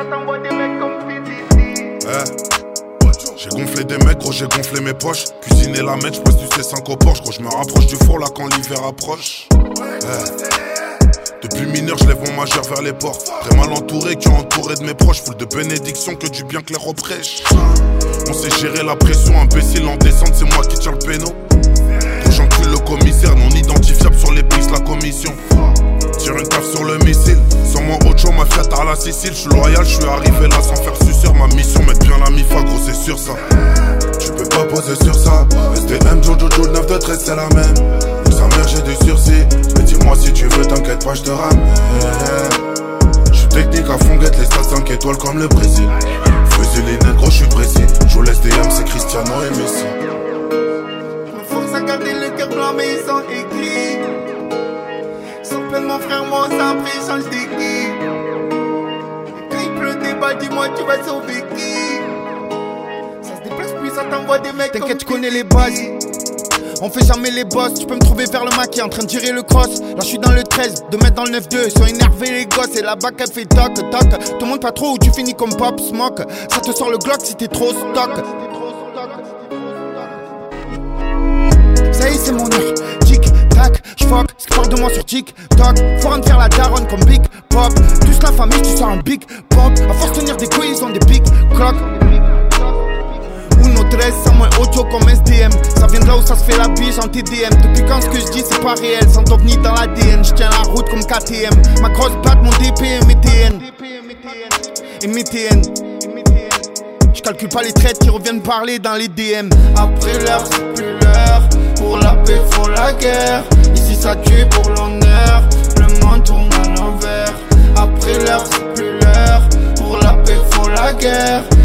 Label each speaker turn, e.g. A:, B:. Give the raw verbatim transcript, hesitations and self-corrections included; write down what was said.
A: t'envoie des mecs comme P D C.
B: Eh, j'ai gonflé des mecs, gros, j'ai gonflé mes poches. Cuisiner la mec, j'passe du C cinq au Porsche. Gros, j'me rapproche du four là quand l'hiver approche. Eh, depuis mineur, j'lève mon majeur vers les ports. Très mal entouré, qui entouré de mes proches. Foule de bénédictions, que du bien clair reprêche. On sait gérer la pression, imbécile en descente, c'est moi qui tiens le péno. Trop j'encule le commissaire, non identifiable sur les pistes, la commission. Tire une taf sur le missile, sans moi Ocho, ma Fiat à la Sicile. J'suis loyal, j'suis arrivé là sans faire suceur. Ma mission, mettre bien la mifa, gros c'est sûr ça. Tu peux pas poser sur ça. S T M, Jojo, le neuf de treize c'est la même. Pour sa mère j'ai du sursis. Mais dis-moi si tu veux, t'inquiète pas, j'te ramène. J'suis technique à fond, guette les stats cinq étoiles comme le Brésil. Fusil les nègres, gros j'suis précis. J'joue l'S D M, c'est Cristiano et Messi.
A: Force à garder le cœur blanc mais ils sont aigris. Ils sont pleins de mon frère, moi ça après change d'équipe. Quand il pleut des balles, dis-moi tu vas sauver qui. Ça se déplace plus, ça t'envoie des mecs. T'inquiète, tu connais les bases. On fait jamais les boss, tu peux me trouver vers le maquis en train de tirer le cross. Là je suis dans le treize, deux mètres dans le neuf deux. Ils sont énervés les gosses et la bac elle fait toc toc. Te montre pas trop où tu finis comme Pop Smoke. Ça te sort le Glock si t'es trop stock. Ça y est c'est mon heure, tic tac, j'fuck, ce qui parle de moi sur TikTok. Faut rien de faire la daronne comme Big Pop. Tous la famille, tu sors un Big Pop. À force de tenir des couilles, ils ont des big clocks. treize, sans moins auto comme S D M. Ça vient de là où ça se fait la biche en T D M. Depuis quand ce que je dis c'est pas réel, sans ovni dans l'A D N. J'tiens la route comme K T M. Ma grosse batte, mon D P M et T N. Et mes T N. J'calcule pas les traites qui reviennent parler dans les D M. Après l'heure c'est plus l'heure. Pour la paix faut la guerre. Ici ça tue pour l'honneur. Le monde tourne à l'envers. Après l'heure c'est plus l'heure. Pour la paix faut la guerre.